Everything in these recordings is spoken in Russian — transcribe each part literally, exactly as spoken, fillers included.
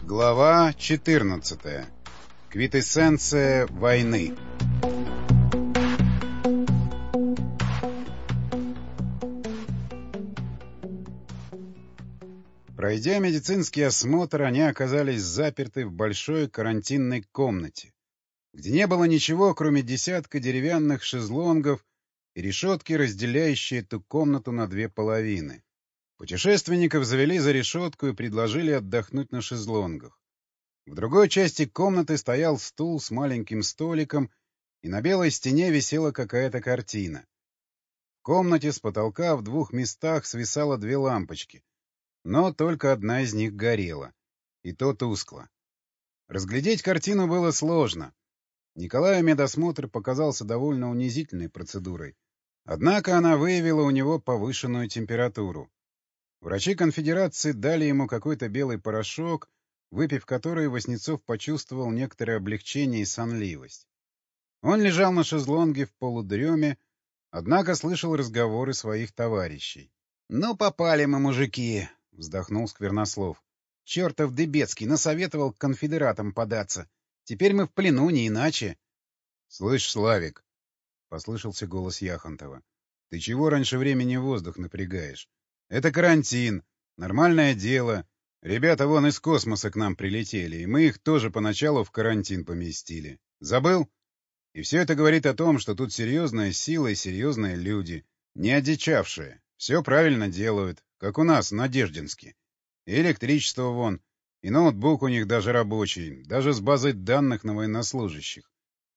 Глава четырнадцатая. Квитэссенция войны. Пройдя медицинский осмотр, они оказались заперты в большой карантинной комнате, где не было ничего, кроме десятка деревянных шезлонгов и решетки, разделяющей эту комнату на две половины. Путешественников завели за решетку и предложили отдохнуть на шезлонгах. В другой части комнаты стоял стул с маленьким столиком, и на белой стене висела какая-то картина. В комнате с потолка в двух местах свисало две лампочки, но только одна из них горела, и то тускло. Разглядеть картину было сложно. Николаю медосмотр показался довольно унизительной процедурой, однако она выявила у него повышенную температуру. Врачи конфедерации дали ему какой-то белый порошок, выпив который, Васнецов почувствовал некоторое облегчение и сонливость. Он лежал на шезлонге в полудреме, однако слышал разговоры своих товарищей. — Ну, попали мы, мужики! — вздохнул Сквернослов. — Чертов Дыбецкий насоветовал к конфедератам податься. Теперь мы в плену, не иначе. — Слышь, Славик! — послышался голос Яхонтова. — Ты чего раньше времени воздух напрягаешь? Это карантин, нормальное дело. Ребята вон из космоса к нам прилетели, и мы их тоже поначалу в карантин поместили. Забыл? И все это говорит о том, что тут серьезная сила и серьезные люди, не одичавшие. Все правильно делают, как у нас, в Надеждинске. И электричество вон, и ноутбук у них даже рабочий, даже с базой данных на военнослужащих.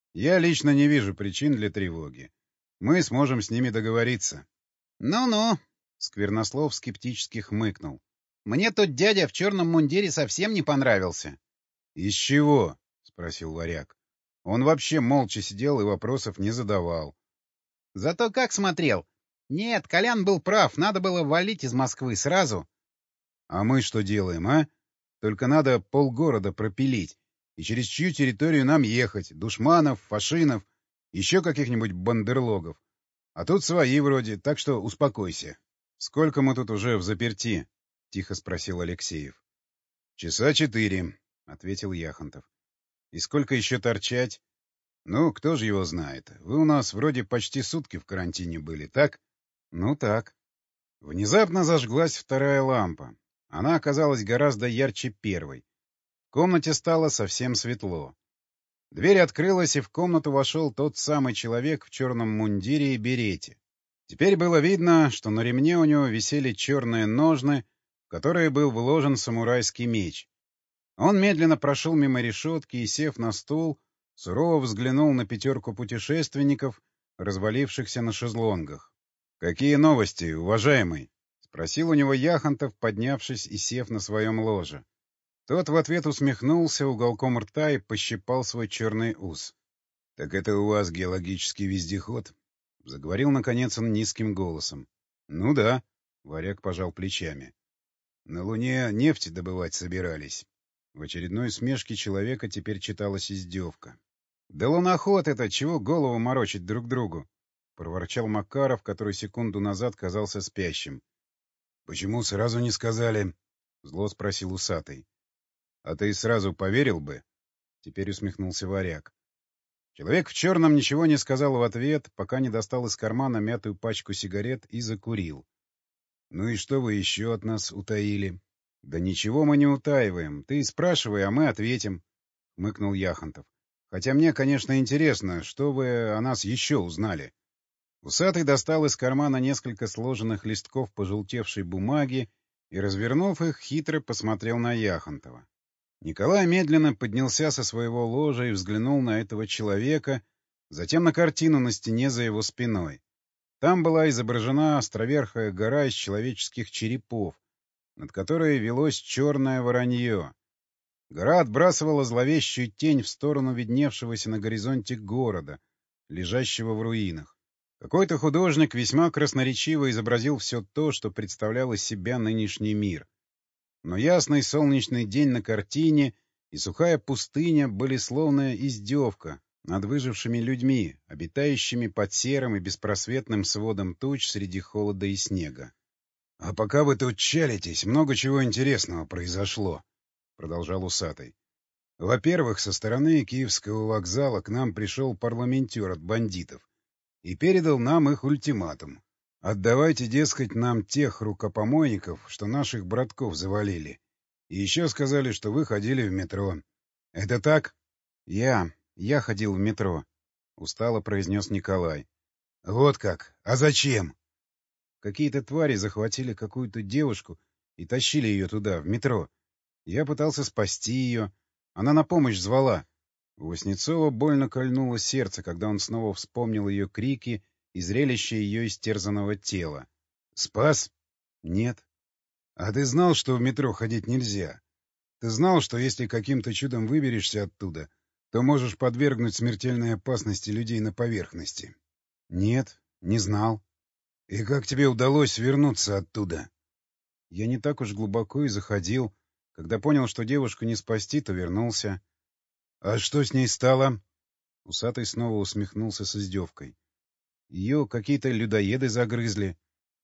Я лично не вижу причин для тревоги. Мы сможем с ними договориться. Ну-ну. Сквернослов скептически хмыкнул. — Мне тот дядя в черном мундире совсем не понравился. — Из чего? — спросил варяг. Он вообще молча сидел и вопросов не задавал. — Зато как смотрел. Нет, Колян был прав, надо было валить из Москвы сразу. — А мы что делаем, а? Только надо полгорода пропилить. И через чью территорию нам ехать? Душманов, фашинов, еще каких-нибудь бандерлогов. А тут свои вроде, так что успокойся. — Сколько мы тут уже взаперти? — тихо спросил Алексеев. — Часа четыре, — ответил Яхонтов. — И сколько еще торчать? — Ну, кто же его знает. Вы у нас вроде почти сутки в карантине были, так? — Ну, так. Внезапно зажглась вторая лампа. Она оказалась гораздо ярче первой. В комнате стало совсем светло. Дверь открылась, и в комнату вошел тот самый человек в черном мундире и берете. Теперь было видно, что на ремне у него висели черные ножны, в которые был вложен самурайский меч. Он медленно прошел мимо решетки и, сев на стул, сурово взглянул на пятерку путешественников, развалившихся на шезлонгах. — Какие новости, уважаемый? — спросил у него Яхонтов, поднявшись и сев на своем ложе. Тот в ответ усмехнулся уголком рта и пощипал свой черный ус. — Так это у вас геологический вездеход? — заговорил, наконец, он низким голосом. — Ну да, — варяг пожал плечами. — На Луне нефть добывать собирались. В очередной усмешке человека теперь читалась издевка. — Да луноход это, чего голову морочить друг другу? — проворчал Макаров, который секунду назад казался спящим. — Почему сразу не сказали? — зло спросил усатый. — А ты сразу поверил бы? — теперь усмехнулся варяг. Человек в черном ничего не сказал в ответ, пока не достал из кармана мятую пачку сигарет и закурил. — Ну и что вы еще от нас утаили? — Да ничего мы не утаиваем. Ты спрашивай, а мы ответим, — хмыкнул Яхонтов. — Хотя мне, конечно, интересно, что вы о нас еще узнали. Усатый достал из кармана несколько сложенных листков пожелтевшей бумаги и, развернув их, хитро посмотрел на Яхонтова. Николай медленно поднялся со своего ложа и взглянул на этого человека, затем на картину на стене за его спиной. Там была изображена островерхая гора из человеческих черепов, над которой велось черное воронье. Гора отбрасывала зловещую тень в сторону видневшегося на горизонте города, лежащего в руинах. Какой-то художник весьма красноречиво изобразил все то, что представлял из себя нынешний мир. Но ясный солнечный день на картине и сухая пустыня были словно издевка над выжившими людьми, обитающими под серым и беспросветным сводом туч среди холода и снега. — А пока вы тут чалитесь, много чего интересного произошло, продолжал усатый. Во-первых, со стороны Киевского вокзала к нам пришел парламентер от бандитов и передал нам их ультиматум. Отдавайте, дескать, нам тех рукопомойников, что наших братков завалили. И еще сказали, что вы ходили в метро. Это так? Я... я ходил в метро, — устало произнес Николай. Вот как? А зачем? Какие-то твари захватили какую-то девушку и тащили ее туда, в метро. Я пытался спасти ее. Она на помощь звала. У Васнецова больно кольнуло сердце, когда он снова вспомнил ее крики и зрелище ее истерзанного тела. «Спас?» «Нет». «А ты знал, что в метро ходить нельзя? Ты знал, что если каким-то чудом выберешься оттуда, то можешь подвергнуть смертельной опасности людей на поверхности?» «Нет, не знал». «И как тебе удалось вернуться оттуда?» «Я не так уж глубоко и заходил. Когда понял, что девушку не спасти, то вернулся». «А что с ней стало?» Усатый снова усмехнулся с издевкой. «Ее какие-то людоеды загрызли».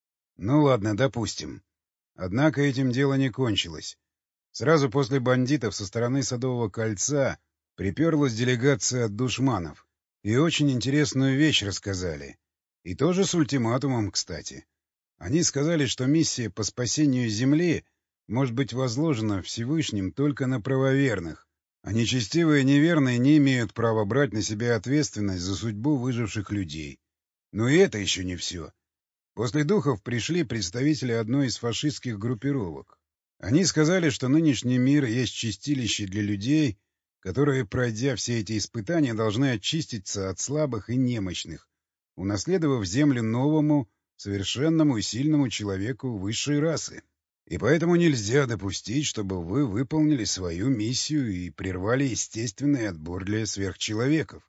«Ну ладно, допустим. Однако этим дело не кончилось. Сразу после бандитов со стороны Садового кольца приперлась делегация от душманов. И очень интересную вещь рассказали. И тоже с ультиматумом, кстати. Они сказали, что миссия по спасению Земли может быть возложена Всевышним только на правоверных, а нечестивые и неверные не имеют права брать на себя ответственность за судьбу выживших людей. Но и это еще не все. После духов пришли представители одной из фашистских группировок. Они сказали, что нынешний мир есть чистилище для людей, которые, пройдя все эти испытания, должны очиститься от слабых и немощных, унаследовав землю новому, совершенному и сильному человеку высшей расы. И поэтому нельзя допустить, чтобы вы выполнили свою миссию и прервали естественный отбор для сверхчеловеков.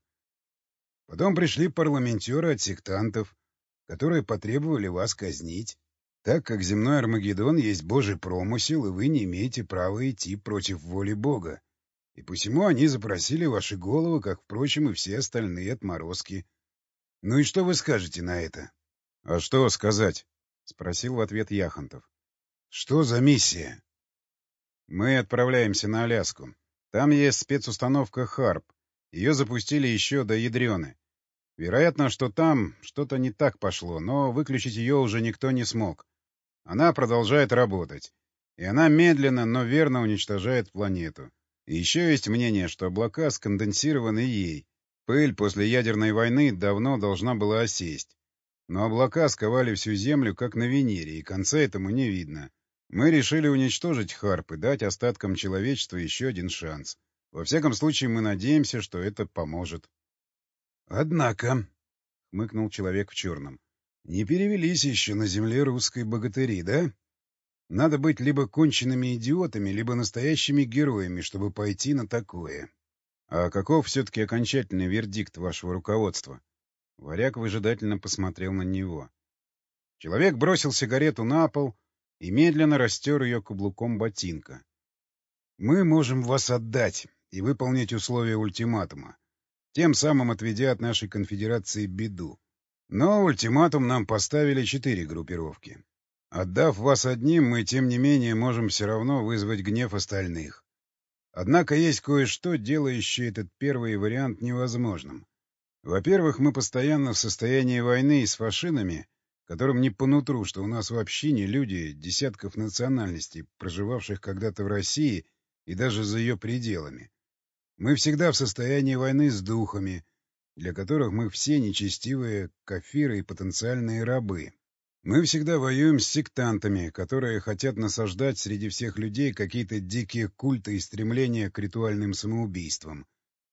Потом пришли парламентеры от сектантов, которые потребовали вас казнить, так как земной Армагеддон есть Божий промысел, и вы не имеете права идти против воли Бога. И посему они запросили ваши головы, как, впрочем, и все остальные отморозки. Ну и что вы скажете на это? — А что сказать? — спросил в ответ Яхонтов. — Что за миссия? — Мы отправляемся на Аляску. Там есть спецустановка «Харп». Ее запустили еще до Ядрены. Вероятно, что там что-то не так пошло, но выключить ее уже никто не смог. Она продолжает работать. И она медленно, но верно уничтожает планету. И еще есть мнение, что облака сконденсированы ей. Пыль после ядерной войны давно должна была осесть. Но облака сковали всю Землю, как на Венере, и конца этому не видно. Мы решили уничтожить Харп и дать остаткам человечества еще один шанс. Во всяком случае, мы надеемся, что это поможет. — Однако, — хмыкнул человек в черном, — не перевелись еще на земле русской богатыри, да? Надо быть либо конченными идиотами, либо настоящими героями, чтобы пойти на такое. А каков все-таки окончательный вердикт вашего руководства? Варяг выжидательно посмотрел на него. Человек бросил сигарету на пол и медленно растер ее каблуком ботинка. — Мы можем вас отдать и выполнить условия ультиматума, тем самым отведя от нашей конфедерации беду. Но ультиматум нам поставили четыре группировки. Отдав вас одним, мы, тем не менее, можем все равно вызвать гнев остальных. Однако есть кое-что, делающее этот первый вариант невозможным. Во-первых, мы постоянно в состоянии войны с фашинами, которым не по нутру, что у нас в общине люди десятков национальностей, проживавших когда-то в России и даже за ее пределами. Мы всегда в состоянии войны с духами, для которых мы все нечестивые кафиры и потенциальные рабы. Мы всегда воюем с сектантами, которые хотят насаждать среди всех людей какие-то дикие культы и стремления к ритуальным самоубийствам.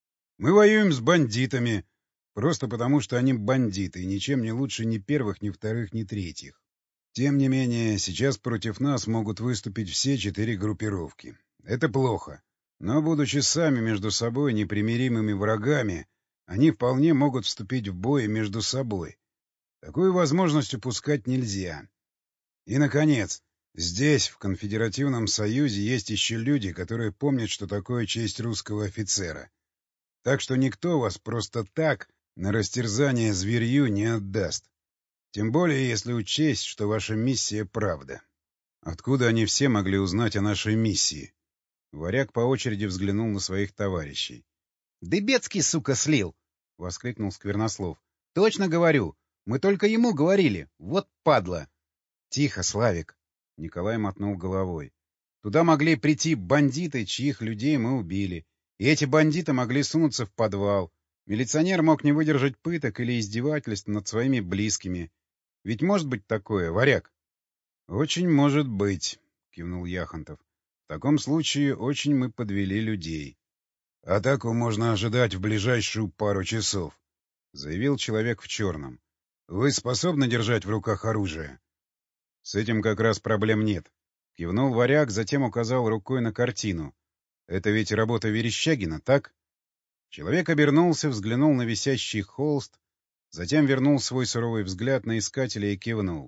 Мы воюем с бандитами, просто потому что они бандиты, и ничем не лучше ни первых, ни вторых, ни третьих. Тем не менее, сейчас против нас могут выступить все четыре группировки. Это плохо. Но, будучи сами между собой непримиримыми врагами, они вполне могут вступить в бой между собой. Такую возможность упускать нельзя. И, наконец, здесь, в Конфедеративном Союзе, есть еще люди, которые помнят, что такое честь русского офицера. Так что никто вас просто так на растерзание зверью не отдаст. Тем более, если учесть, что ваша миссия — правда. Откуда они все могли узнать о нашей миссии? Варяг по очереди взглянул на своих товарищей. — Дыбецкий, сука, слил! — воскликнул Сквернослов. — Точно говорю! Мы только ему говорили! Вот падла! — Тихо, Славик! — Николай мотнул головой. — Туда могли прийти бандиты, чьих людей мы убили. И эти бандиты могли сунуться в подвал. Милиционер мог не выдержать пыток или издевательств над своими близкими. Ведь может быть такое, Варяг? — Очень может быть, — кивнул Яхонтов. — В таком случае очень мы подвели людей. — Атаку можно ожидать в ближайшую пару часов, — заявил человек в черном. — Вы способны держать в руках оружие? — С этим как раз проблем нет. Кивнул Варяг, затем указал рукой на картину. — Это ведь работа Верещагина, так? Человек обернулся, взглянул на висящий холст, затем вернул свой суровый взгляд на искателя и кивнул.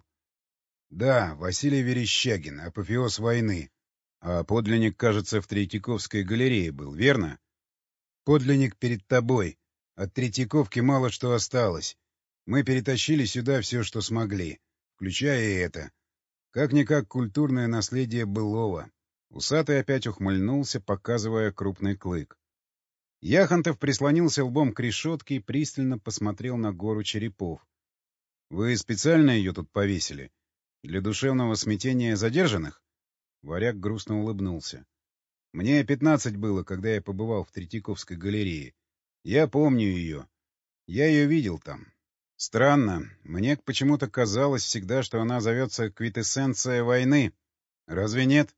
— Да, Василий Верещагин, апофеоз войны. А подлинник, кажется, в Третьяковской галерее был, верно? — Подлинник перед тобой. От Третьяковки мало что осталось. Мы перетащили сюда все, что смогли, включая и это. Как-никак культурное наследие былого. Усатый опять ухмыльнулся, показывая крупный клык. Яхонтов прислонился лбом к решетке и пристально посмотрел на гору черепов. — Вы специально ее тут повесили? Для душевного смятения задержанных? Варяг грустно улыбнулся. — Мне пятнадцать было, когда я побывал в Третьяковской галерее. Я помню ее. Я ее видел там. Странно. Мне почему-то казалось всегда, что она зовется квитэссенция войны. Разве нет?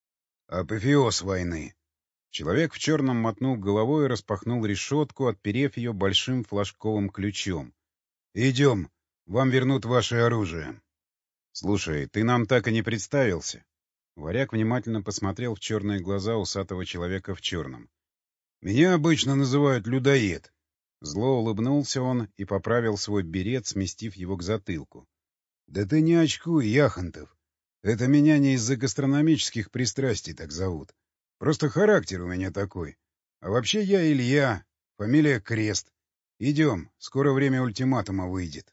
— Апофеоз войны. Человек в черном мотнул головой и распахнул решетку, отперев ее большим флажковым ключом. — Идем. Вам вернут ваше оружие. — Слушай, ты нам так и не представился. Варяг внимательно посмотрел в черные глаза усатого человека в черном. — Меня обычно называют людоед. Зло улыбнулся он и поправил свой берет, сместив его к затылку. — Да ты не очкуй, Яхонтов. Это меня не из-за гастрономических пристрастий так зовут. Просто характер у меня такой. А вообще я Илья, фамилия Крест. Идем, скоро время ультиматума выйдет.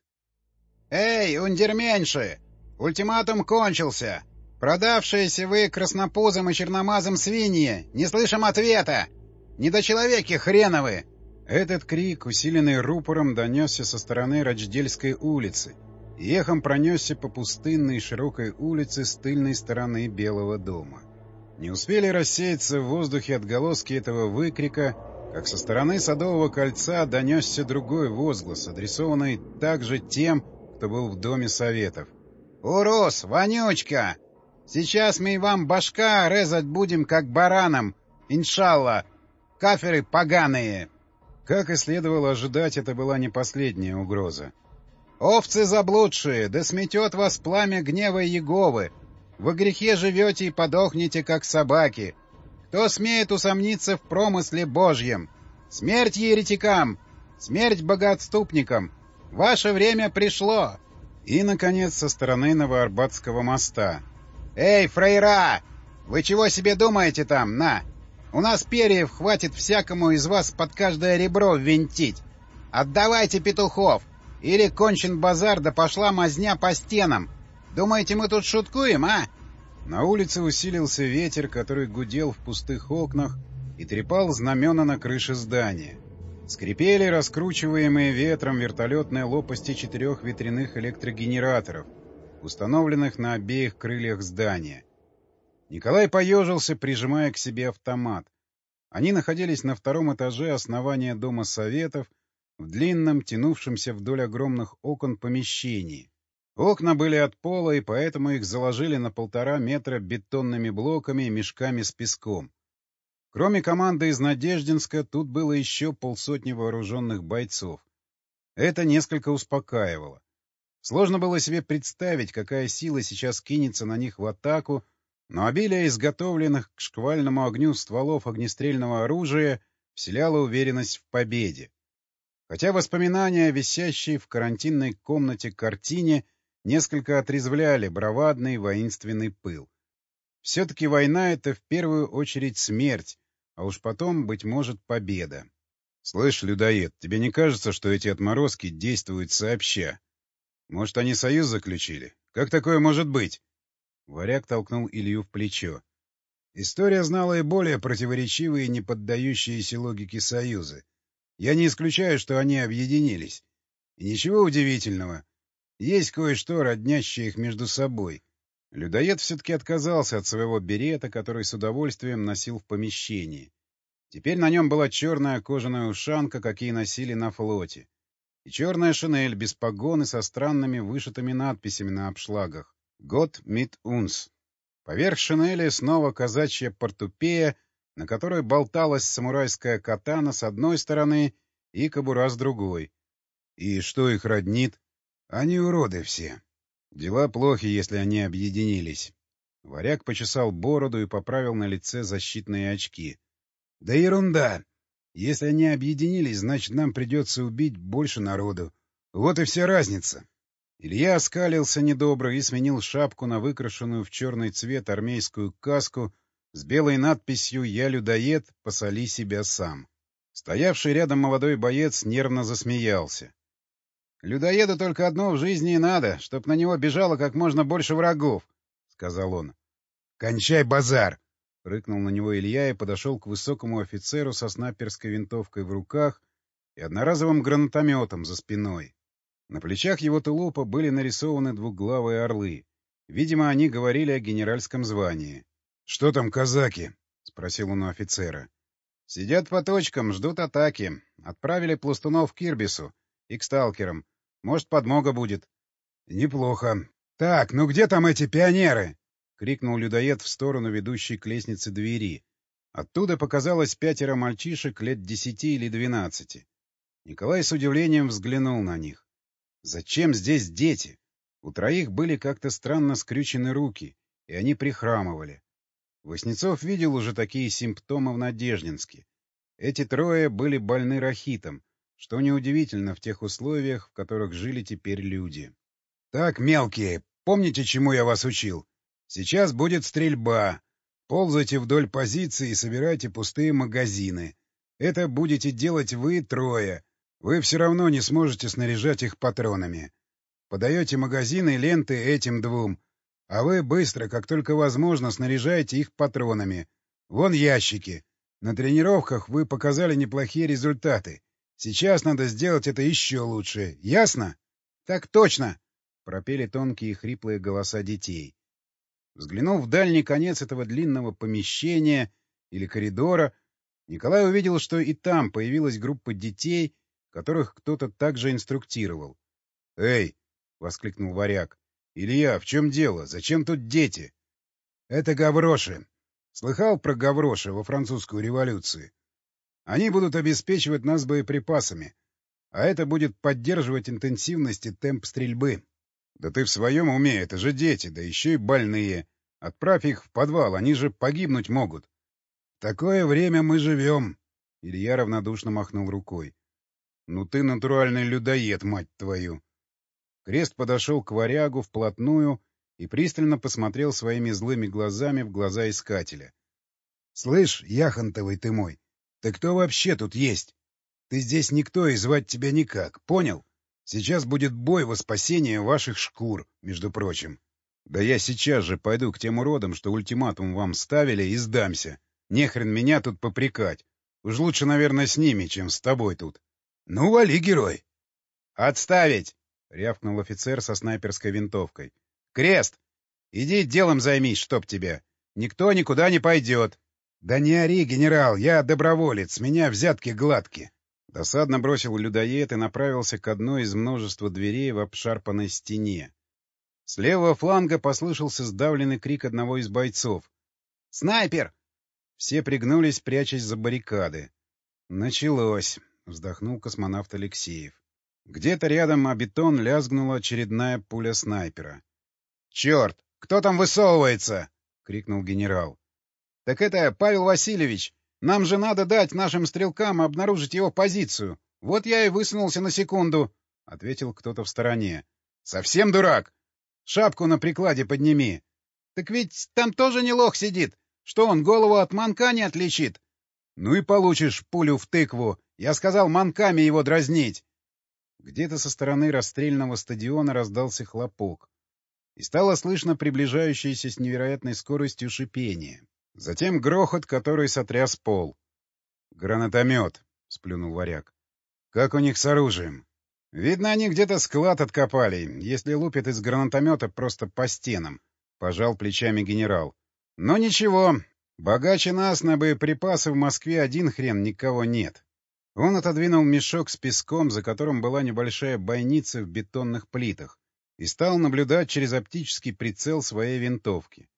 — Эй, ундерменьши! Ультиматум кончился! Продавшиеся вы краснопузым и черномазым свиньи! Не слышим ответа! Недочеловеки хреновы! Этот крик, усиленный рупором, донесся со стороны Рочдельской улицы и эхом пронесся по пустынной широкой улице с тыльной стороны Белого дома. Не успели рассеяться в воздухе отголоски этого выкрика, как со стороны Садового кольца донесся другой возглас, адресованный также тем, кто был в Доме Советов. «Урус, вонючка! Сейчас мы вам башка резать будем, как баранам, иншалла! Каферы поганые!» Как и следовало ожидать, это была не последняя угроза. «Овцы заблудшие, да сметет вас пламя гнева Еговы! Во грехе живете и подохнете, как собаки! Кто смеет усомниться в промысле Божьем? Смерть еретикам! Смерть богоотступникам! Ваше время пришло!» И, наконец, со стороны Новоарбатского моста. «Эй, фрейра! Вы чего себе думаете там, на? У нас перьев хватит всякому из вас под каждое ребро ввинтить! Отдавайте петухов! Или кончен базар, да пошла мазня по стенам! Думаете, мы тут шуткуем, а?» На улице усилился ветер, который гудел в пустых окнах и трепал знамена на крыше здания. Скрипели раскручиваемые ветром вертолетные лопасти четырех ветряных электрогенераторов, установленных на обеих крыльях здания. Николай поежился, прижимая к себе автомат. Они находились на втором этаже основания Дома Советов, в длинном, тянувшемся вдоль огромных окон помещении. Окна были от пола, и поэтому их заложили на полтора метра бетонными блоками и мешками с песком. Кроме команды из Надеждинска, тут было еще полсотни вооруженных бойцов. Это несколько успокаивало. Сложно было себе представить, какая сила сейчас кинется на них в атаку, но обилие изготовленных к шквальному огню стволов огнестрельного оружия вселяло уверенность в победе. Хотя воспоминания о висящей в карантинной комнате картине несколько отрезвляли бравадный воинственный пыл. Все-таки война — это в первую очередь смерть, а уж потом, быть может, победа. — Слышь, людоед, тебе не кажется, что эти отморозки действуют сообща? Может, они союз заключили? Как такое может быть? Варяг толкнул Илью в плечо. — История знала и более противоречивые и не поддающиеся логике союзы. Я не исключаю, что они объединились. И ничего удивительного. Есть кое-что, роднящее их между собой. Людоед все-таки отказался от своего берета, который с удовольствием носил в помещении. Теперь на нем была черная кожаная ушанка, какие носили на флоте, и черная шинель без погон и со странными вышитыми надписями на обшлагах «Gott mit uns». Поверх шинели снова казачья портупея, на которой болталась самурайская катана с одной стороны и кобура с другой. И что их роднит? Они уроды все. Дела плохи, если они объединились. Варяг почесал бороду и поправил на лице защитные очки. Да ерунда! Если они объединились, значит, нам придется убить больше народу. Вот и вся разница. Илья оскалился недобро и сменил шапку на выкрашенную в черный цвет армейскую каску с белой надписью «Я людоед, посоли себя сам». Стоявший рядом молодой боец нервно засмеялся. «Людоеду только одно в жизни и надо, чтоб на него бежало как можно больше врагов», — сказал он. «Кончай базар!» — рыкнул на него Илья и подошел к высокому офицеру со снайперской винтовкой в руках и одноразовым гранатометом за спиной. На плечах его тулупа были нарисованы двуглавые орлы. Видимо, они говорили о генеральском звании. — Что там казаки? — спросил он у офицера. — Сидят по точкам, ждут атаки. Отправили пластунов к Ирбису и к сталкерам. Может, подмога будет. — Неплохо. — Так, ну где там эти пионеры? — крикнул людоед в сторону ведущей к лестнице двери. Оттуда показалось пятеро мальчишек лет десяти или двенадцати. Николай с удивлением взглянул на них. Зачем здесь дети? У троих были как-то странно скрючены руки, и они прихрамывали. Васнецов видел уже такие симптомы в Надеждинске. Эти трое были больны рахитом, что неудивительно в тех условиях, в которых жили теперь люди. — Так, мелкие, помните, чему я вас учил? Сейчас будет стрельба. Ползайте вдоль позиции и собирайте пустые магазины. Это будете делать вы трое. Вы все равно не сможете снаряжать их патронами. Подаете магазины и ленты этим двум, а вы быстро, как только возможно, снаряжаете их патронами. Вон ящики. На тренировках вы показали неплохие результаты. Сейчас надо сделать это еще лучше. Ясно? — Так точно! — пропели тонкие и хриплые голоса детей. Взглянув в дальний конец этого длинного помещения или коридора, Николай увидел, что и там появилась группа детей, которых кто-то также инструктировал. — Эй! — воскликнул Варяг. — Илья, в чем дело? Зачем тут дети? — Это гавроши. Слыхал про гавроши во французскую революцию? Они будут обеспечивать нас боеприпасами, а это будет поддерживать интенсивность и темп стрельбы. — Да ты в своем уме, это же дети, да еще и больные. Отправь их в подвал, они же погибнуть могут. — В такое время мы живем. Илья равнодушно махнул рукой. — Ну ты натуральный людоед, мать твою! Крест подошел к Варягу вплотную и пристально посмотрел своими злыми глазами в глаза искателя. — Слышь, яхонтовый ты мой, ты кто вообще тут есть? Ты здесь никто и звать тебя никак, понял? Сейчас будет бой во спасение ваших шкур, между прочим. Да я сейчас же пойду к тем уродам, что ультиматум вам ставили, и сдамся. Нехрен меня тут попрекать. Уж лучше, наверное, с ними, чем с тобой тут. Ну, вали, герой! — Отставить! — рявкнул офицер со снайперской винтовкой. — Крест! Иди делом займись, чтоб тебя. Никто никуда не пойдет. — Да не ори, генерал, я доброволец, с меня взятки гладки. Досадно бросил людоед и направился к одной из множества дверей в обшарпанной стене. С левого фланга послышался сдавленный крик одного из бойцов. «Снайпер!» Все пригнулись, прячась за баррикады. «Началось!» — вздохнул космонавт Алексеев. Где-то рядом о бетон лязгнула очередная пуля снайпера. «Черт! Кто там высовывается?» — крикнул генерал. «Так это Павел Васильевич! Нам же надо дать нашим стрелкам обнаружить его позицию. Вот я и высунулся на секунду», — ответил кто-то в стороне. «Совсем дурак? Шапку на прикладе подними». «Так ведь там тоже не лох сидит. Что он, голову от манка не отличит?» «Ну и получишь пулю в тыкву. Я сказал манками его дразнить». Где-то со стороны расстрельного стадиона раздался хлопок. И стало слышно приближающееся с невероятной скоростью шипение. Затем грохот, который сотряс пол. «Гранатомет», — сплюнул Варяг. «Как у них с оружием?» «Видно, они где-то склад откопали, если лупят из гранатомета просто по стенам», — пожал плечами генерал. «Но ничего, богаче нас на боеприпасы в Москве один хрен никого нет». Он отодвинул мешок с песком, за которым была небольшая бойница в бетонных плитах, и стал наблюдать через оптический прицел своей винтовки.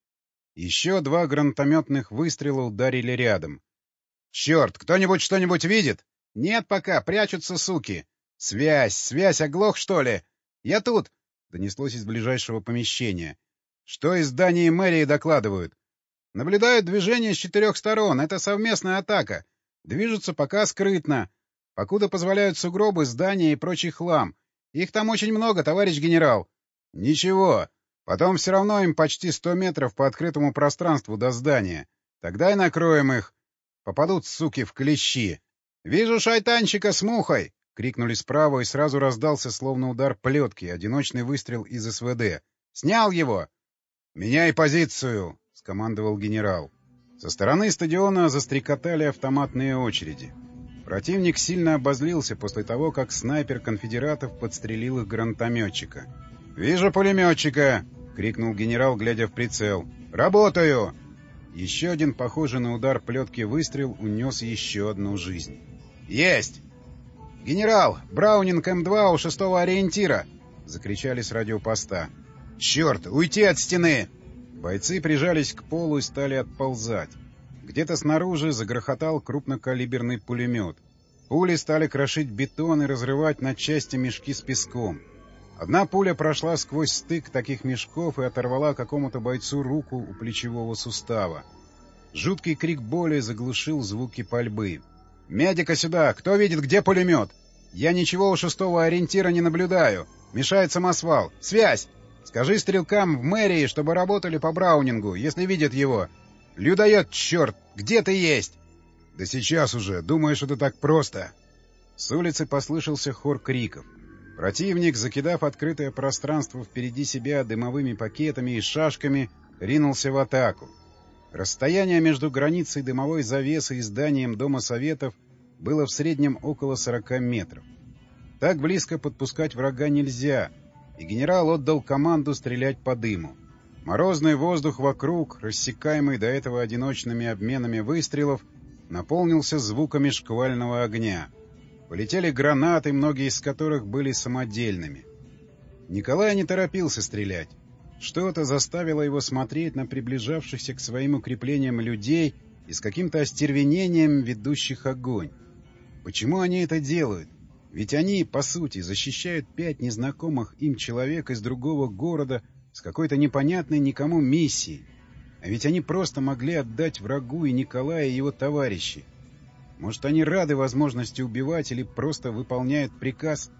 Еще два гранатометных выстрела ударили рядом. «Черт, кто-нибудь что-нибудь видит?» «Нет пока, прячутся суки». «Связь, связь, оглох, что ли?» «Я тут!» — донеслось из ближайшего помещения. «Что из здания мэрии докладывают?» «Наблюдают движение с четырех сторон. Это совместная атака. Движутся пока скрытно. Покуда позволяют сугробы, здания и прочий хлам. Их там очень много, товарищ генерал». «Ничего. Потом все равно им почти сто метров по открытому пространству до здания. Тогда и накроем их. Попадут, суки, в клещи». «Вижу шайтанчика с мухой!» — крикнули справа, и сразу раздался, словно удар плетки, одиночный выстрел из СВД. «Снял его!» «Меняй позицию!» — скомандовал генерал. Со стороны стадиона застрекотали автоматные очереди. Противник сильно обозлился после того, как снайпер конфедератов подстрелил их гранатометчика. «Вижу пулеметчика!» — крикнул генерал, глядя в прицел. «Работаю!» Еще один, похожий на удар плетки, выстрел унес еще одну жизнь. «Есть!» «Генерал! Браунинг Эм два у шестого ориентира!» — закричали с радиопоста. «Черт! Уйти от стены!» Бойцы прижались к полу и стали отползать. Где-то снаружи загрохотал крупнокалиберный пулемет. Пули стали крошить бетон и разрывать на части мешки с песком. Одна пуля прошла сквозь стык таких мешков и оторвала какому-то бойцу руку у плечевого сустава. Жуткий крик боли заглушил звуки пальбы. «Медика сюда! Кто видит, где пулемет? Я ничего у шестого ориентира не наблюдаю. Мешает самосвал. Связь! Скажи стрелкам в мэрии, чтобы работали по Браунингу, если видят его. Людоед, черт! Где ты есть?» «Да сейчас уже. Думаешь, это так просто?» С улицы послышался хор криков. Противник, закидав открытое пространство впереди себя дымовыми пакетами и шашками, ринулся в атаку. Расстояние между границей дымовой завесы и зданием Дома Советов было в среднем около сорока метров. Так близко подпускать врага нельзя, и генерал отдал команду стрелять по дыму. Морозный воздух вокруг, рассекаемый до этого одиночными обменами выстрелов, наполнился звуками шквального огня. Полетели гранаты, многие из которых были самодельными. Николай не торопился стрелять. Что-то заставило его смотреть на приближавшихся к своим укреплениям людей и с каким-то остервенением ведущих огонь. Почему они это делают? Ведь они, по сути, защищают пять незнакомых им человек из другого города с какой-то непонятной никому миссией. А ведь они просто могли отдать врагу и Николая, и его товарищей. Может, они рады возможности убивать или просто выполняют приказ?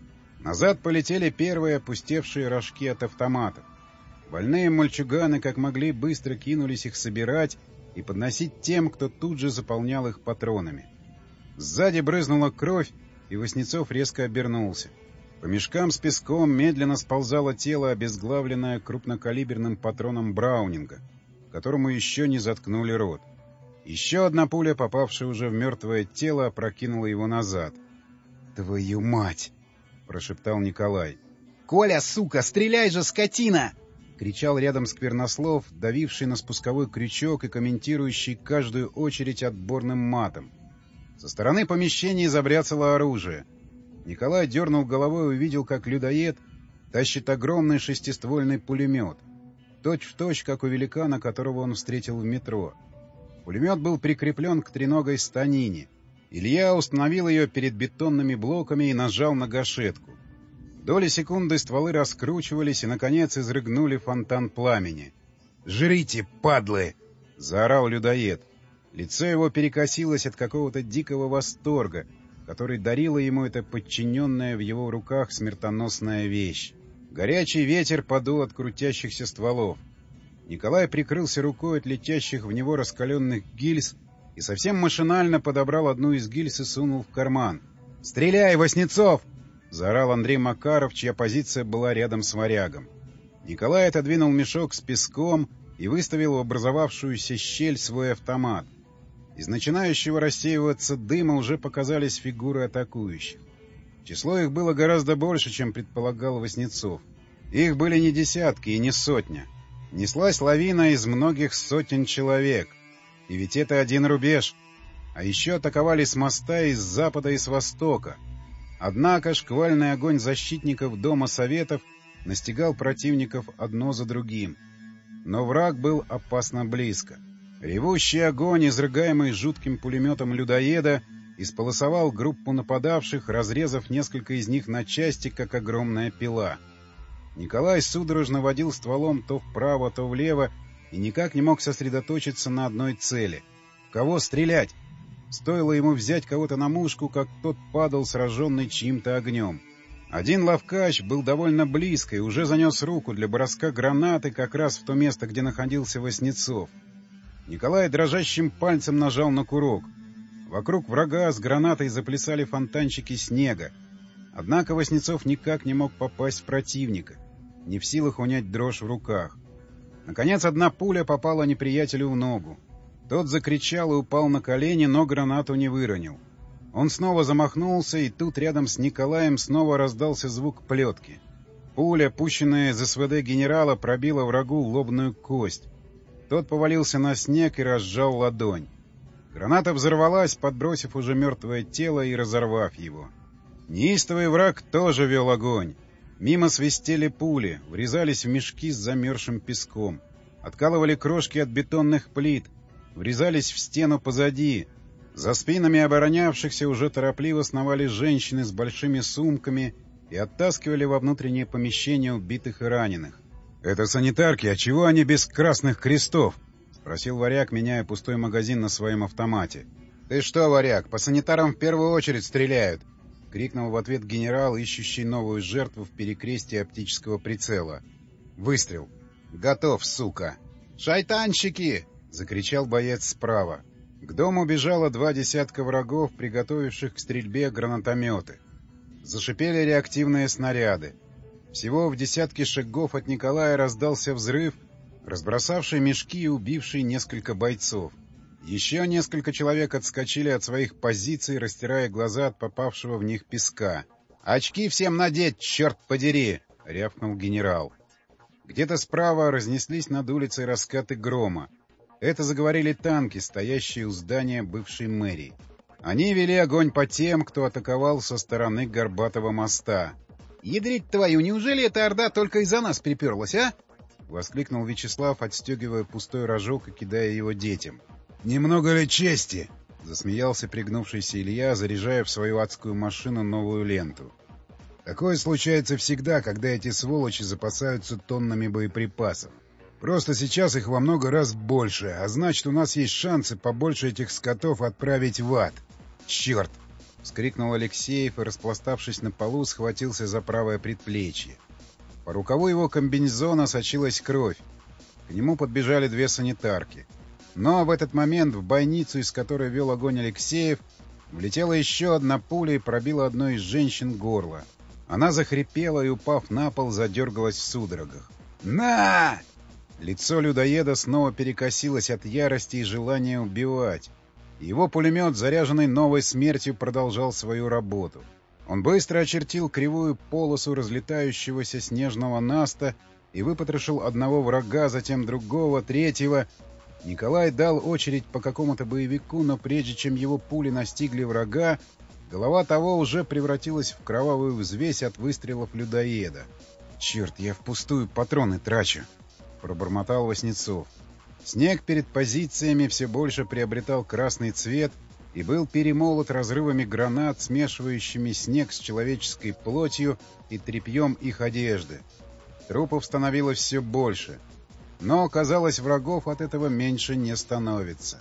Назад полетели первые опустевшие рожки от автоматов. Больные мальчуганы, как могли, быстро кинулись их собирать и подносить тем, кто тут же заполнял их патронами. Сзади брызнула кровь, и Васнецов резко обернулся. По мешкам с песком медленно сползало тело, обезглавленное крупнокалиберным патроном Браунинга, которому еще не заткнули рот. Еще одна пуля, попавшая уже в мертвое тело, опрокинула его назад. «Твою мать!» — прошептал Николай. «Коля, сука, стреляй же, скотина!» — кричал рядом Сквернослов, давивший на спусковой крючок и комментирующий каждую очередь отборным матом. Со стороны помещения забряцало оружие. Николай дернул головой и увидел, как людоед тащит огромный шестиствольный пулемет, точь-в-точь, как у великана, которого он встретил в метро. Пулемет был прикреплен к треногой станине. Илья установил ее перед бетонными блоками и нажал на гашетку. Доли секунды стволы раскручивались и, наконец, изрыгнули фонтан пламени. «Жрите, падлы!» — заорал людоед. Лицо его перекосилось от какого-то дикого восторга, который дарила ему эта подчиненная в его руках смертоносная вещь. Горячий ветер подул от крутящихся стволов. Николай прикрылся рукой от летящих в него раскаленных гильз и совсем машинально подобрал одну из гильз и сунул в карман. «Стреляй, Васнецов!» — заорал Андрей Макаров, чья позиция была рядом с Варягом. Николай отодвинул мешок с песком и выставил в образовавшуюся щель свой автомат. Из начинающего рассеиваться дыма уже показались фигуры атакующих. Число их было гораздо больше, чем предполагал Васнецов. Их были не десятки и не сотня. Неслась лавина из многих сотен человек. И ведь это один рубеж. А еще атаковали с моста, и с запада, и с востока. Однако шквальный огонь защитников Дома Советов настигал противников одно за другим. Но враг был опасно близко. Ревущий огонь, изрыгаемый жутким пулеметом людоеда, исполосовал группу нападавших, разрезав несколько из них на части, как огромная пила. Николай судорожно водил стволом то вправо, то влево и никак не мог сосредоточиться на одной цели. В кого стрелять? Стоило ему взять кого-то на мушку, как тот падал, сраженный чьим-то огнем. Один ловкач был довольно близко и уже занес руку для броска гранаты как раз в то место, где находился Васнецов. Николай дрожащим пальцем нажал на курок. Вокруг врага с гранатой заплясали фонтанчики снега. Однако Васнецов никак не мог попасть в противника, не в силах унять дрожь в руках. Наконец, одна пуля попала неприятелю в ногу. Тот закричал и упал на колени, но гранату не выронил. Он снова замахнулся, и тут рядом с Николаем снова раздался звук плетки. Пуля, пущенная из СВД генерала, пробила врагу лобную кость. Тот повалился на снег и разжал ладонь. Граната взорвалась, подбросив уже мертвое тело и разорвав его. Неистовый враг тоже вел огонь. Мимо свистели пули, врезались в мешки с замерзшим песком, откалывали крошки от бетонных плит, врезались в стену позади. За спинами оборонявшихся уже торопливо сновали женщины с большими сумками и оттаскивали во внутреннее помещение убитых и раненых. — Это санитарки, а чего они без красных крестов? — спросил Варяг, меняя пустой магазин на своем автомате. — Ты что, Варяг, по санитарам в первую очередь стреляют! — крикнул в ответ генерал, ищущий новую жертву в перекрестии оптического прицела. Выстрел. «Готов, сука!» «Шайтанщики!» — закричал боец справа. К дому бежало два десятка врагов, приготовивших к стрельбе гранатометы. Зашипели реактивные снаряды. Всего в десятке шагов от Николая раздался взрыв, разбросавший мешки и убивший несколько бойцов. Еще несколько человек отскочили от своих позиций, растирая глаза от попавшего в них песка. «Очки всем надеть, черт подери!» — рявкнул генерал. Где-то справа разнеслись над улицей раскаты грома. Это заговорили танки, стоящие у здания бывшей мэрии. Они вели огонь по тем, кто атаковал со стороны Горбатого моста. «Ядрить твою, неужели эта орда только из-за нас приперлась, а?» — воскликнул Вячеслав, отстегивая пустой рожок и кидая его детям. «Немного ли чести?» — засмеялся пригнувшийся Илья, заряжая в свою адскую машину новую ленту. «Такое случается всегда, когда эти сволочи запасаются тоннами боеприпасов. Просто сейчас их во много раз больше, а значит, у нас есть шансы побольше этих скотов отправить в ад. Черт!» — вскрикнул Алексеев и, распластавшись на полу, схватился за правое предплечье. По рукаву его комбинезона сочилась кровь. К нему подбежали две санитарки. Но в этот момент в бойницу, из которой вел огонь Алексеев, влетела еще одна пуля и пробила одной из женщин горло. Она захрипела и, упав на пол, задергалась в судорогах. «На!» Лицо людоеда снова перекосилось от ярости и желания убивать. Его пулемет, заряженный новой смертью, продолжал свою работу. Он быстро очертил кривую полосу разлетающегося снежного наста и выпотрошил одного врага, затем другого, третьего. Николай дал очередь по какому-то боевику, но прежде чем его пули настигли врага, голова того уже превратилась в кровавую взвесь от выстрелов людоеда. «Черт, я впустую патроны трачу!» — пробормотал Васнецов. Снег перед позициями все больше приобретал красный цвет и был перемолот разрывами гранат, смешивающими снег с человеческой плотью и тряпьем их одежды. Трупов становилось все больше. Но, казалось, врагов от этого меньше не становится.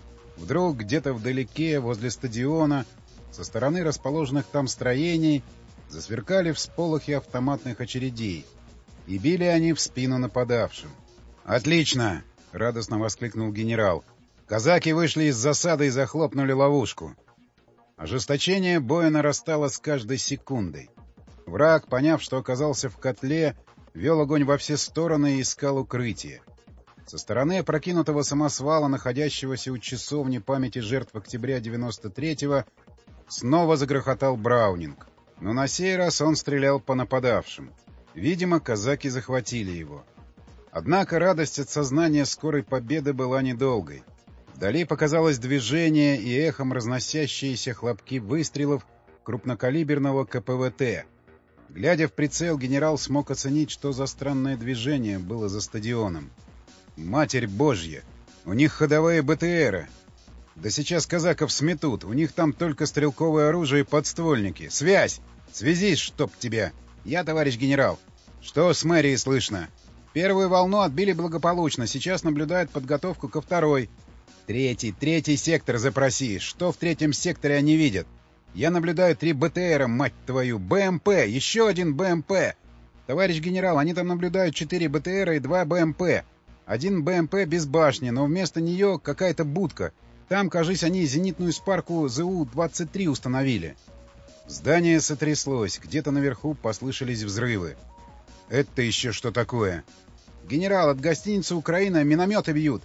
Вдруг где-то вдалеке, возле стадиона, со стороны расположенных там строений, засверкали всполохи автоматных очередей, и били они в спину нападавшим. «Отлично!» — радостно воскликнул генерал. «Казаки вышли из засады и захлопнули ловушку». Ожесточение боя нарастало с каждой секундой. Враг, поняв, что оказался в котле, вел огонь во все стороны и искал укрытие. Со стороны опрокинутого самосвала, находящегося у часовни памяти жертв октября девяносто третьего, снова загрохотал Браунинг. Но на сей раз он стрелял по нападавшим. Видимо, казаки захватили его. Однако радость от сознания скорой победы была недолгой. Вдали показалось движение и эхом разносящиеся хлопки выстрелов крупнокалиберного ка пэ вэ тэ. Глядя в прицел, генерал смог оценить, что за странное движение было за стадионом. Матерь Божья! У них ходовые бэ тэ эры. Да сейчас казаков сметут, у них там только стрелковое оружие и подствольники. Связь! Связись, чтоб тебя! Я, товарищ генерал. Что с мэрией слышно? Первую волну отбили благополучно, сейчас наблюдают подготовку ко второй. Третий, третий сектор запроси. Что в третьем секторе они видят? Я наблюдаю три бэ тэ эра, мать твою, бэ эм пэ, еще один бэ эм пэ. Товарищ генерал, они там наблюдают четыре бэ тэ эра и два бэ эм пэ. Один бэ эм пэ без башни, но вместо нее какая-то будка. Там, кажись, они зенитную спарку зэ у двадцать три установили. Здание сотряслось, где-то наверху послышались взрывы. Это еще что такое? Генерал, от гостиницы «Украина» минометы бьют.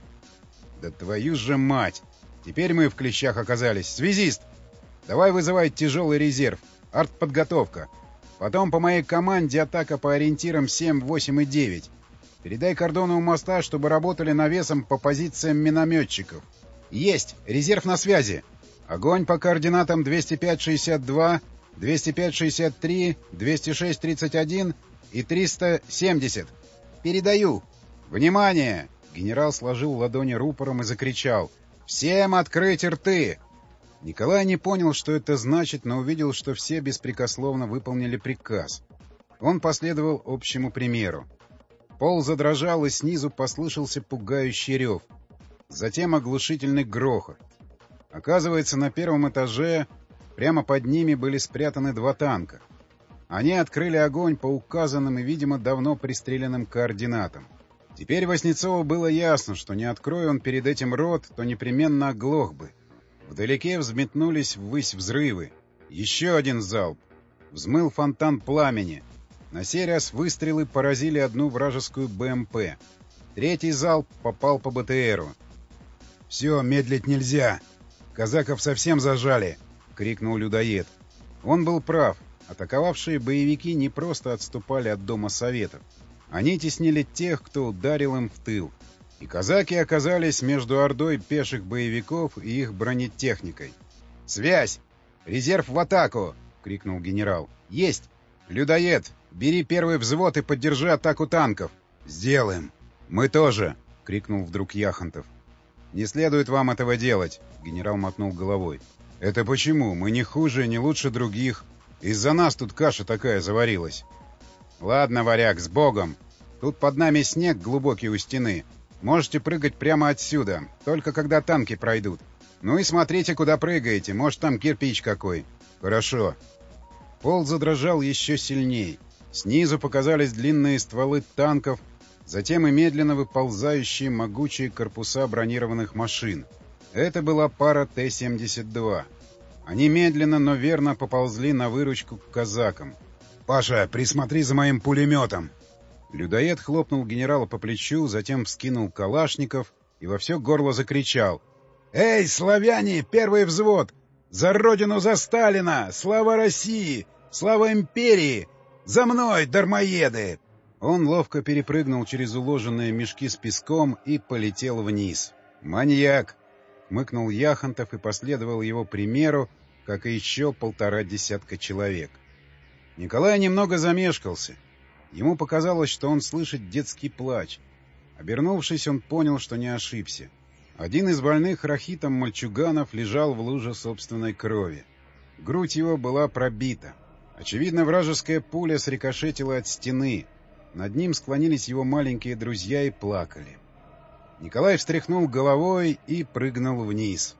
Да твою же мать! Теперь мы в клещах оказались. Связист! Давай вызывай тяжелый резерв. Артподготовка. Потом по моей команде атака по ориентирам семь, восемь и девять. Передай кордону у моста, чтобы работали навесом по позициям минометчиков. Есть! Резерв на связи! Огонь по координатам двести пять шестьдесят два, двести пять шестьдесят три, двести шесть тридцать один и триста семьдесят. Передаю! Внимание! Генерал сложил ладони рупором и закричал. «Всем открыть рты!» Николай не понял, что это значит, но увидел, что все беспрекословно выполнили приказ. Он последовал общему примеру. Пол задрожал, и снизу послышался пугающий рев. Затем оглушительный грохот. Оказывается, на первом этаже прямо под ними были спрятаны два танка. Они открыли огонь по указанным и, видимо, давно пристреленным координатам. Теперь Васнецову было ясно, что не открой он перед этим рот, то непременно оглох бы. Вдалеке взметнулись ввысь взрывы. Еще один залп. Взмыл фонтан пламени. На сей раз выстрелы поразили одну вражескую бэ эм пэ. Третий залп попал по бэ тэ эру. «Все, медлить нельзя! Казаков совсем зажали!» — крикнул людоед. Он был прав. Атаковавшие боевики не просто отступали от Дома Советов. Они теснили тех, кто ударил им в тыл. И казаки оказались между ордой пеших боевиков и их бронетехникой. «Связь! Резерв в атаку!» — крикнул генерал. «Есть! Людоед, бери первый взвод и поддержи атаку танков!» «Сделаем!» «Мы тоже!» — крикнул вдруг Яхонтов. «Не следует вам этого делать!» — генерал мотнул головой. «Это почему? Мы не хуже, не лучше других. Из-за нас тут каша такая заварилась!» «Ладно, варяг, с Богом! Тут под нами снег глубокий у стены. Можете прыгать прямо отсюда, только когда танки пройдут. Ну и смотрите, куда прыгаете, может, там кирпич какой». «Хорошо». Пол задрожал еще сильней. Снизу показались длинные стволы танков, затем и медленно выползающие могучие корпуса бронированных машин. Это была пара Т семьдесят два. Они медленно, но верно поползли на выручку к казакам. «Паша, присмотри за моим пулеметом!» Людоед хлопнул генерала по плечу, затем вскинул калашников и во все горло закричал. «Эй, славяне, первый взвод! За родину, за Сталина! Слава России! Слава империи! За мной, дармоеды!» Он ловко перепрыгнул через уложенные мешки с песком и полетел вниз. «Маньяк!» — хмыкнул Яхонтов и последовал его примеру, как и еще полтора десятка человек. Николай немного замешкался. Ему показалось, что он слышит детский плач. Обернувшись, он понял, что не ошибся. Один из больных рахитом мальчуганов лежал в луже собственной крови. Грудь его была пробита. Очевидно, вражеская пуля срикошетила от стены. Над ним склонились его маленькие друзья и плакали. Николай встряхнул головой и прыгнул вниз.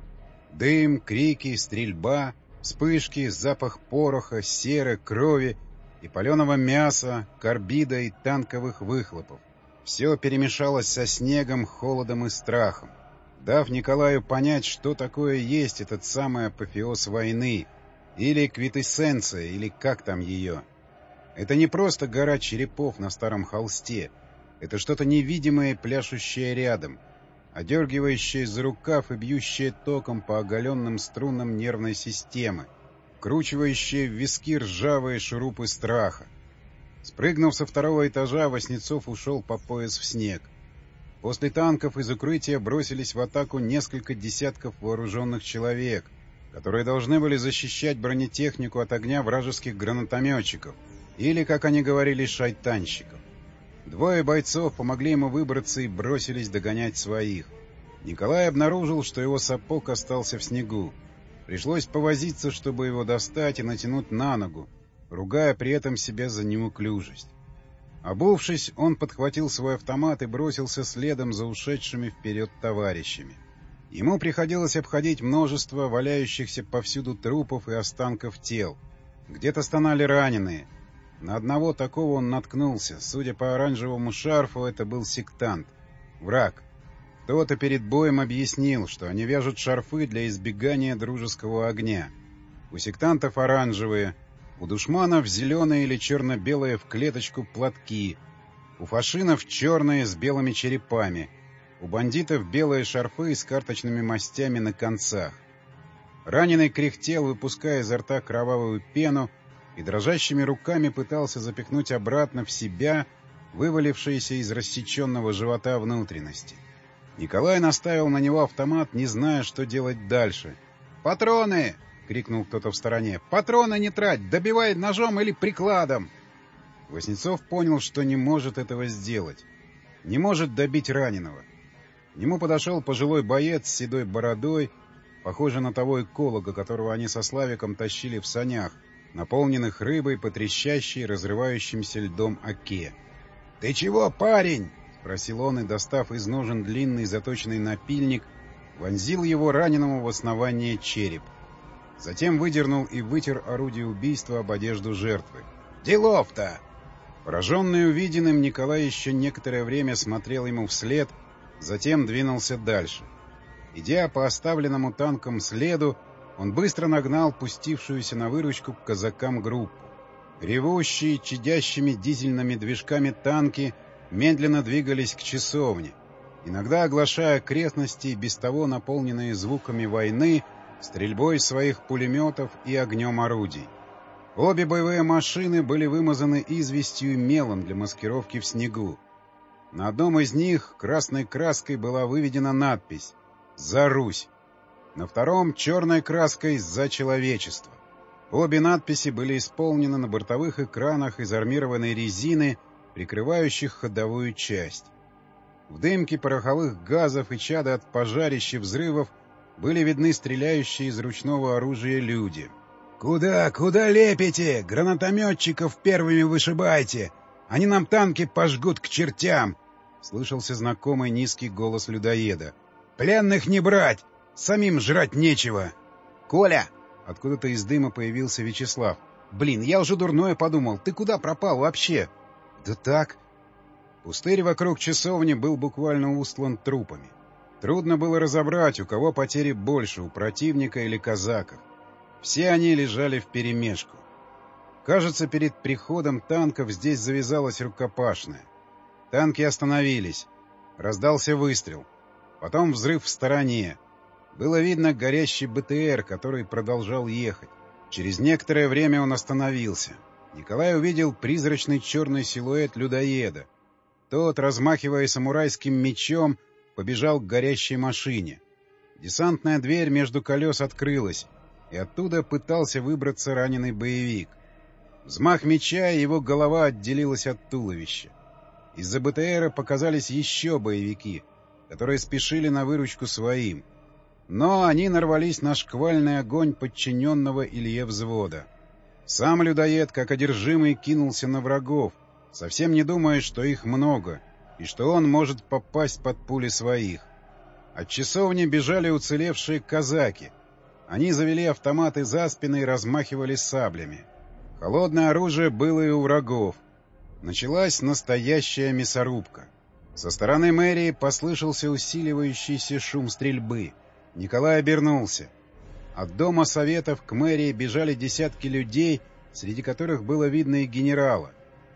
Дым, крики, стрельба, вспышки, запах пороха, серы, крови и паленого мяса, карбида и танковых выхлопов. Все перемешалось со снегом, холодом и страхом, дав Николаю понять, что такое есть этот самый апофеоз войны, или квитэссенция, или как там ее. Это не просто гора черепов на старом холсте. Это что-то невидимое, пляшущее рядом, одергивающее за рукав и бьющее током по оголенным струнам нервной системы, вкручивающее в виски ржавые шурупы страха. Спрыгнув со второго этажа, Васнецов ушел по пояс в снег. После танков из укрытия бросились в атаку несколько десятков вооруженных человек, которые должны были защищать бронетехнику от огня вражеских гранатометчиков, или, как они говорили, шайтанщиков. Двое бойцов помогли ему выбраться и бросились догонять своих. Николай обнаружил, что его сапог остался в снегу. Пришлось повозиться, чтобы его достать и натянуть на ногу, ругая при этом себя за неуклюжесть. Обувшись, он подхватил свой автомат и бросился следом за ушедшими вперед товарищами. Ему приходилось обходить множество валяющихся повсюду трупов и останков тел. Где-то стонали раненые. На одного такого он наткнулся. Судя по оранжевому шарфу, это был сектант. Враг. Кто-то перед боем объяснил, что они вяжут шарфы для избегания дружеского огня. У сектантов оранжевые, у душманов зеленые или черно-белые в клеточку платки, у фашинов черные с белыми черепами, у бандитов белые шарфы с карточными мастями на концах. Раненый кряхтел, выпуская изо рта кровавую пену, и дрожащими руками пытался запихнуть обратно в себя вывалившиеся из рассеченного живота внутренности. Николай наставил на него автомат, не зная, что делать дальше. «Патроны!» — крикнул кто-то в стороне. «Патроны не трать! Добивай ножом или прикладом!» Васнецов понял, что не может этого сделать. Не может добить раненого. К нему подошел пожилой боец с седой бородой, похожий на того эколога, которого они со Славиком тащили в санях, наполненных рыбой по трещащей, разрывающимся льдом оке. «Ты чего, парень?» — спросил он и, достав из ножен длинный заточенный напильник, вонзил его раненому в основание череп. Затем выдернул и вытер орудие убийства об одежду жертвы. «Делов-то!» Пораженный увиденным, Николай еще некоторое время смотрел ему вслед, затем двинулся дальше. Идя по оставленному танком следу, он быстро нагнал пустившуюся на выручку к казакам группу. Ревущие, чадящими дизельными движками танки медленно двигались к часовне, иногда оглашая окрестности, без того наполненные звуками войны, стрельбой своих пулеметов и огнем орудий. Обе боевые машины были вымазаны известью и мелом для маскировки в снегу. На одном из них красной краской была выведена надпись «За Русь», на втором — черной краской «За человечество». Обе надписи были исполнены на бортовых экранах из армированной резины, прикрывающих ходовую часть. В дымке пороховых газов и чада от пожарищ и взрывов были видны стреляющие из ручного оружия люди. «Куда, куда лепите? Гранатометчиков первыми вышибайте! Они нам танки пожгут к чертям!» — слышался знакомый низкий голос людоеда. «Пленных не брать! Самим жрать нечего!» «Коля!» — откуда-то из дыма появился Вячеслав. «Блин, я уже дурное подумал. Ты куда пропал вообще?» «Да так...» Пустырь вокруг часовни был буквально устлан трупами. Трудно было разобрать, у кого потери больше, у противника или казаков. Все они лежали вперемешку. Кажется, перед приходом танков здесь завязалась рукопашная. Танки остановились. Раздался выстрел. Потом взрыв в стороне. Было видно горящий БТР, который продолжал ехать. Через некоторое время он остановился. Николай увидел призрачный черный силуэт людоеда. Тот, размахивая самурайским мечом, побежал к горящей машине. Десантная дверь между колес открылась, и оттуда пытался выбраться раненый боевик. Взмах меча, и его голова отделилась от туловища. Из-за БТРа показались еще боевики, которые спешили на выручку своим. Но они нарвались на шквальный огонь подчиненного Илье взвода. Сам людоед, как одержимый, кинулся на врагов, совсем не думая, что их много, и что он может попасть под пули своих. От часовни бежали уцелевшие казаки. Они завели автоматы за спины и размахивали саблями. Холодное оружие было и у врагов. Началась настоящая мясорубка. Со стороны мэрии послышался усиливающийся шум стрельбы. Николай обернулся. От дома советов к мэрии бежали десятки людей, среди которых было видно и генерала.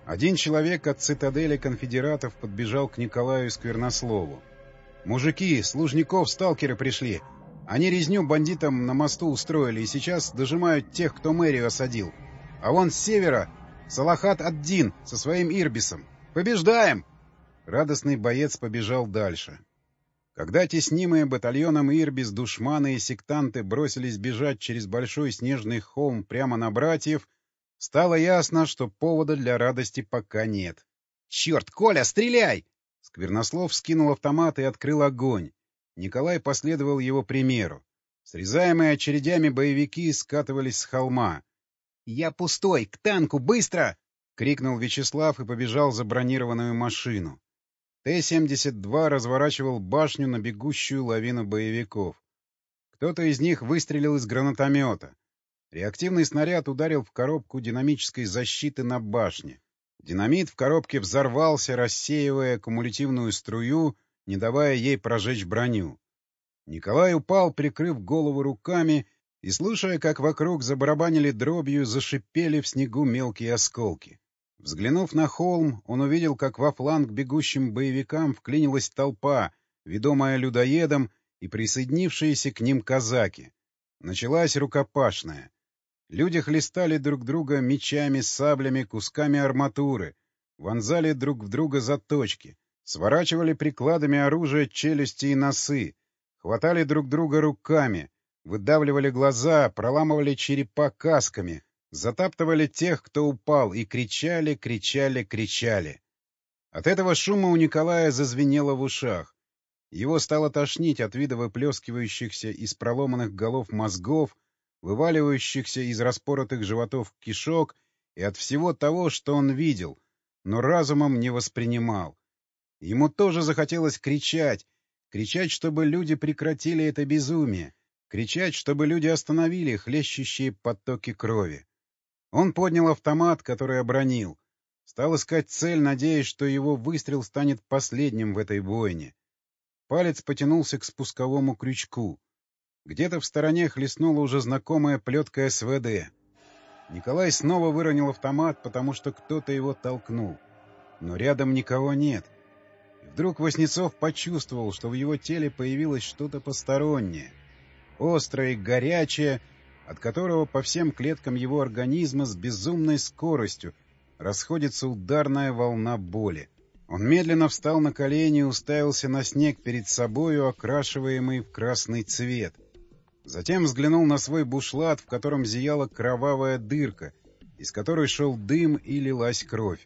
Один человек от цитадели конфедератов подбежал к Николаю и Сквернослову. «Мужики, с Лужников сталкеры пришли. Они резню бандитам на мосту устроили и сейчас дожимают тех, кто мэрию осадил. А вон с севера Салахат ад-Дин со своим Ирбисом. Побеждаем!» Радостный боец побежал дальше. Когда теснимые батальоном Ирбис душманы и сектанты бросились бежать через большой снежный холм прямо на братьев, стало ясно, что повода для радости пока нет. «Черт, Коля, стреляй!» Сквернослов скинул автомат и открыл огонь. Николай последовал его примеру. Срезаемые очередями боевики скатывались с холма. «Я пустой! К танку! Быстро!» — крикнул Вячеслав и побежал за бронированную машину. Т семьдесят два разворачивал башню на бегущую лавину боевиков. Кто-то из них выстрелил из гранатомета. Реактивный снаряд ударил в коробку динамической защиты на башне. Динамит в коробке взорвался, рассеивая кумулятивную струю, не давая ей прожечь броню. Николай упал, прикрыв голову руками, и, слушая, как вокруг забарабанили дробью, зашипели в снегу мелкие осколки. Взглянув на холм, он увидел, как во фланг бегущим боевикам вклинилась толпа, ведомая людоедом, и присоединившиеся к ним казаки. Началась рукопашная. Люди хлестали друг друга мечами, саблями, кусками арматуры, вонзали друг в друга заточки, сворачивали прикладами оружия челюсти и носы, хватали друг друга руками, выдавливали глаза, проламывали черепа касками, затаптывали тех, кто упал, и кричали, кричали, кричали. От этого шума у Николая зазвенело в ушах. Его стало тошнить от вида выплескивающихся из проломанных голов мозгов, вываливающихся из распоротых животов кишок и от всего того, что он видел, но разумом не воспринимал. Ему тоже захотелось кричать, кричать, чтобы люди прекратили это безумие, кричать, чтобы люди остановили хлещущие потоки крови. Он поднял автомат, который обронил. Стал искать цель, надеясь, что его выстрел станет последним в этой бойне. Палец потянулся к спусковому крючку. Где-то в стороне хлестнула уже знакомая плетка СВД. Николай снова выронил автомат, потому что кто-то его толкнул. Но рядом никого нет. И вдруг Васнецов почувствовал, что в его теле появилось что-то постороннее. Острое и горячее, от которого по всем клеткам его организма с безумной скоростью расходится ударная волна боли. Он медленно встал на колени и уставился на снег перед собою, окрашиваемый в красный цвет. Затем взглянул на свой бушлат, в котором зияла кровавая дырка, из которой шел дым и лилась кровь.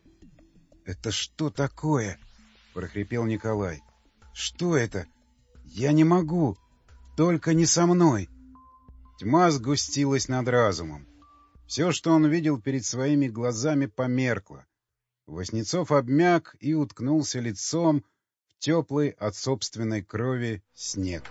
— Это что такое? — прохрипел Николай. — Что это? Я не могу. Только не со мной. Тьма сгустилась над разумом. Все, что он видел перед своими глазами, померкло. Васнецов обмяк и уткнулся лицом в теплый от собственной крови снег.